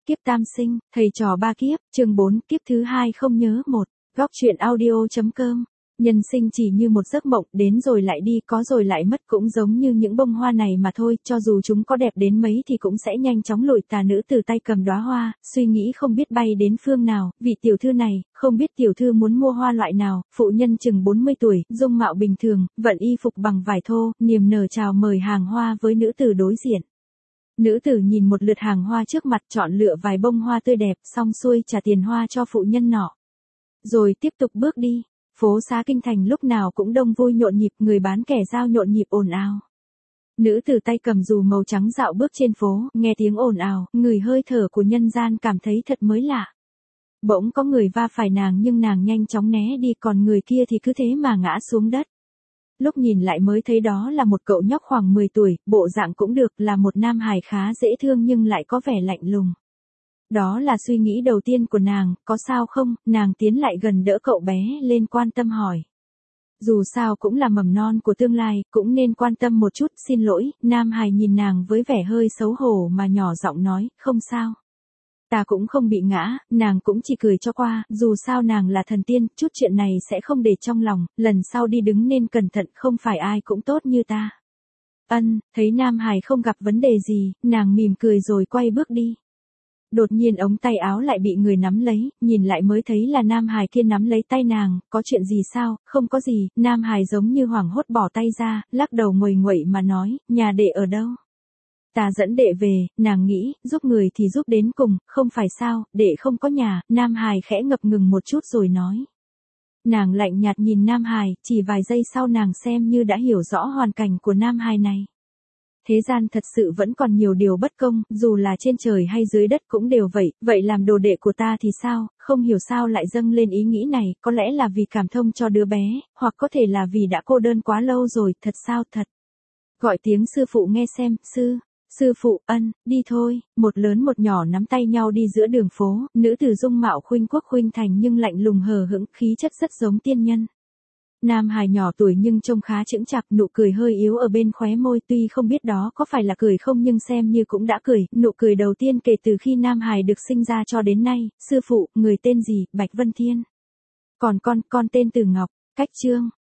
Kiếp tam sinh, thầy trò ba kiếp, chương 4, kiếp thứ hai không nhớ một. Góc truyện audio.com. Nhân sinh chỉ như một giấc mộng, đến rồi lại đi, có rồi lại mất, cũng giống như những bông hoa này mà thôi, cho dù chúng có đẹp đến mấy thì cũng sẽ nhanh chóng lụi tà. Nữ từ tay cầm đóa hoa, suy nghĩ không biết bay đến phương nào, vị tiểu thư này, không biết tiểu thư muốn mua hoa loại nào. Phụ nhân chừng 40 tuổi, dung mạo bình thường, vận y phục bằng vải thô, niềm nở chào mời hàng hoa với nữ tử đối diện. Nữ tử nhìn một lượt hàng hoa trước mặt, chọn lựa vài bông hoa tươi đẹp, xong xuôi trả tiền hoa cho phụ nhân nọ. Rồi tiếp tục bước đi. Phố xá kinh thành lúc nào cũng đông vui nhộn nhịp, người bán kẻ giao nhộn nhịp ồn ào. Nữ tử tay cầm dù màu trắng dạo bước trên phố, nghe tiếng ồn ào, ngửi hơi thở của nhân gian cảm thấy thật mới lạ. Bỗng có người va phải nàng nhưng nàng nhanh chóng né đi, còn người kia thì cứ thế mà ngã xuống đất. Lúc nhìn lại mới thấy đó là một cậu nhóc khoảng 10 tuổi, bộ dạng cũng được, là một nam hài khá dễ thương nhưng lại có vẻ lạnh lùng. Đó là suy nghĩ đầu tiên của nàng, có sao không? Nàng tiến lại gần đỡ cậu bé lên, quan tâm hỏi. Dù sao cũng là mầm non của tương lai, cũng nên quan tâm một chút. Xin lỗi. Nam hài nhìn nàng với vẻ hơi xấu hổ mà nhỏ giọng nói, không sao. Ta cũng không bị ngã, nàng cũng chỉ cười cho qua, dù sao nàng là thần tiên, chút chuyện này sẽ không để trong lòng, lần sau đi đứng nên cẩn thận, không phải ai cũng tốt như ta. Thấy Nam Hải không gặp vấn đề gì, nàng mỉm cười rồi quay bước đi. Đột nhiên ống tay áo lại bị người nắm lấy, nhìn lại mới thấy là Nam Hải kia nắm lấy tay nàng, có chuyện gì sao? Không có gì. Nam Hải giống như hoảng hốt bỏ tay ra, lắc đầu nguầy nguậy mà nói, nhà đệ ở đâu? Ta dẫn đệ về. Nàng nghĩ, giúp người thì giúp đến cùng, không phải sao, đệ không có nhà. Nam Hải khẽ ngập ngừng một chút rồi nói. Nàng lạnh nhạt nhìn Nam Hải, chỉ vài giây sau nàng xem như đã hiểu rõ hoàn cảnh của Nam Hải này. Thế gian thật sự vẫn còn nhiều điều bất công, dù là trên trời hay dưới đất cũng đều vậy. Vậy làm đồ đệ của ta thì sao? Không hiểu sao lại dâng lên ý nghĩ này, có lẽ là vì cảm thông cho đứa bé, hoặc có thể là vì đã cô đơn quá lâu rồi. Thật sao? Thật. Gọi tiếng sư phụ nghe xem. Sư phụ. Đi thôi. Một lớn một nhỏ nắm tay nhau đi giữa đường phố. Nữ tử dung mạo khuynh quốc khuynh thành nhưng lạnh lùng hờ hững, khí chất rất giống tiên nhân. Nam hài nhỏ tuổi nhưng trông khá chững chạc, nụ cười hơi yếu ở bên khóe môi, tuy không biết đó có phải là cười không nhưng xem như cũng đã cười, nụ cười đầu tiên kể từ khi Nam hài được sinh ra cho đến nay. Sư phụ. Người tên gì? Bạch Vân Thiên. Còn con tên Từ Ngọc. Cách chương.